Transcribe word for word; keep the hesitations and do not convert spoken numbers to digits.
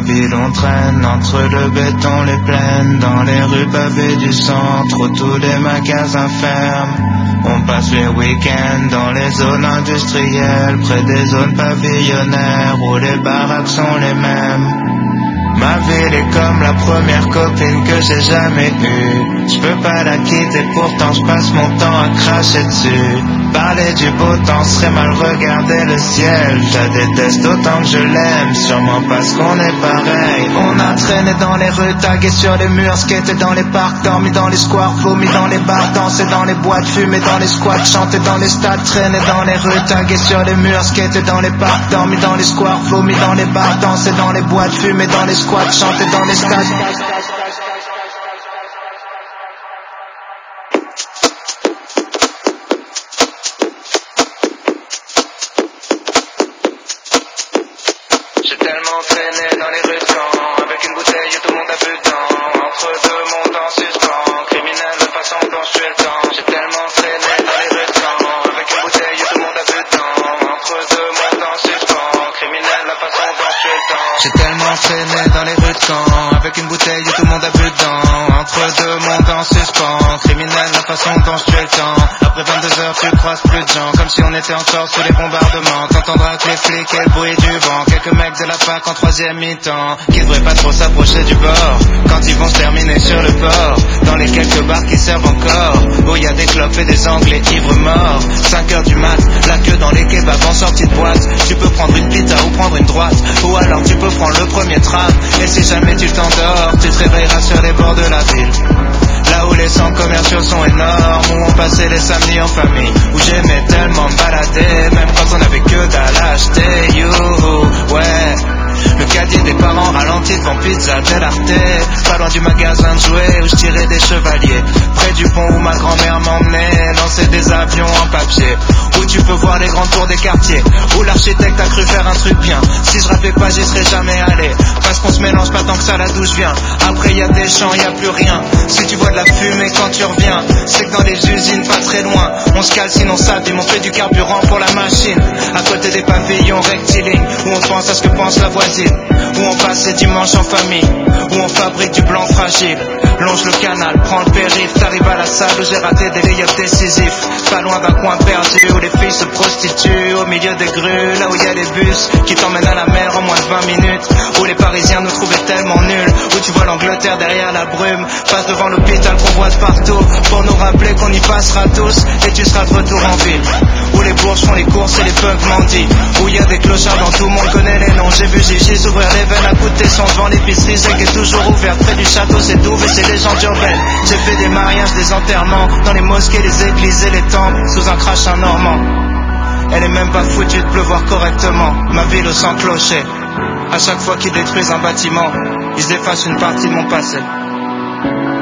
ville on traîne, entre le béton les plaines, dans les rues pavées du centre où tous les magasins ferment. On passe les week-ends dans les zones industrielles, près des zones pavillonnaires où les baraques sont les mêmes. Ma ville est comme la première copine que j'ai jamais eue. Je peux pas la quitter, pourtant je passe mon temps à cracher dessus. Parler du beau temps serait mal regarder le ciel. Je la déteste autant que je l'aime, sûrement parce qu'on est pareil. On a traîné dans les rues, tagué sur les murs, skaté dans les parcs, dormi dans les squares, vomi dans les bars, dansé dans les boîtes, fumé dans les squats, chanté dans les stades, traîné dans les rues, tagué sur les murs, skaté dans les parcs, dormi dans les squares, vomi dans les bars, dansé dans les boîtes, fumé dans les squats, chanté dans les stades. J'ai tellement traîné dans les rues de Caen, avec une bouteille et tout le monde a bu dedans, entre deux mondes en suspens, criminel de façon dont je suis le temps. J'ai tellement traîné dans les rues de Caen, avec une bouteille et tout le monde a bu dedans, entre deux mondes en suspens, criminel de façon dont je suis le temps. J'ai tellement traîné dans les rues de Caen, avec une bouteille et tout le monde a bu dedans, entre deux mondes en suspens, criminel de façon dont je suis le temps. Après vingt-deux heures tu croises plus de gens, comme si on était encore sous les bombardements. T'entendras que les flics et le bruit du vent, quelques mecs de la fac en troisième mi-temps, qui devraient pas trop s'approcher du bord, quand ils vont se terminer sur le port, dans les quelques bars qui servent encore, où y a des clopes et des anglais ivres morts. Cinq heures du mat, la queue dans les kebabs en sortie de boîte. Tu peux prendre une pita ou prendre une droite, ou alors tu peux prendre le premier tram. Et si jamais tu t'endors, tu te réveilleras sur les bords de la ville, là où les centres commerciaux sont énormes, où on passait les samedis en famille, où j'aimais tellement me balader, même quand on avait que dalle à acheter. Youhou, ouais, le caddie des parents ralenti devant Pizza dell'Arte, pas loin du magasin de jouets où je tirais des chevaliers, près du pont où ma grand-mère m'emmenait lancer des avions en papier, où tu peux voir les grandes tours des quartiers, où l'architecte a cru faire un truc bien. Si je rappais pas, j'y serais jamais allé, parce qu'on se mélange pas tant que ça là d'où je viens. Après y a des champs, y a plus rien. Si tu vois de la fumée quand tu reviens, c'est que dans les usines pas très loin, on se calcine, on s'abîme, on fait du carburant pour la machine. À côté des pavillons rectilignes, où on pense à ce que pense la voisine, où on passe les dimanches en famille, où on fabrique du blanc fragile. Longe le canal, prends le périph', t'arrives à la salle où j'ai raté des layups décisifs, pas loin d'un coin perdu où les filles se prostituent, au milieu des grues, là où y a les bus qui t'emmènent à la mer en moins de vingt minutes, où les Parisiens nous trouvaient tellement nuls, où tu vois l'Angleterre derrière la brume, passe devant l'hôpital qu'on voit de partout, pour nous rappeler qu'on y passera tous, et tu seras de retour en ville, où les bourges font les courses et les punks mendient, où y a des clochards dont tout le monde connaît les noms. J'ai vu Gigi s'ouvrir les veines à coups de tesson devant l'épicerie, c'est qui est toujours ouverte près du château, c'est d'où et c'est légendes urbaines. J'ai fait des mariages, des enterrements, dans les mosquées, les églises et les temples, sous un crachin normand. Elle est même pas foutue de pleuvoir correctement, ma ville au sans clocher. À chaque fois qu'ils détruisent un bâtiment, ils effacent une partie de mon passé.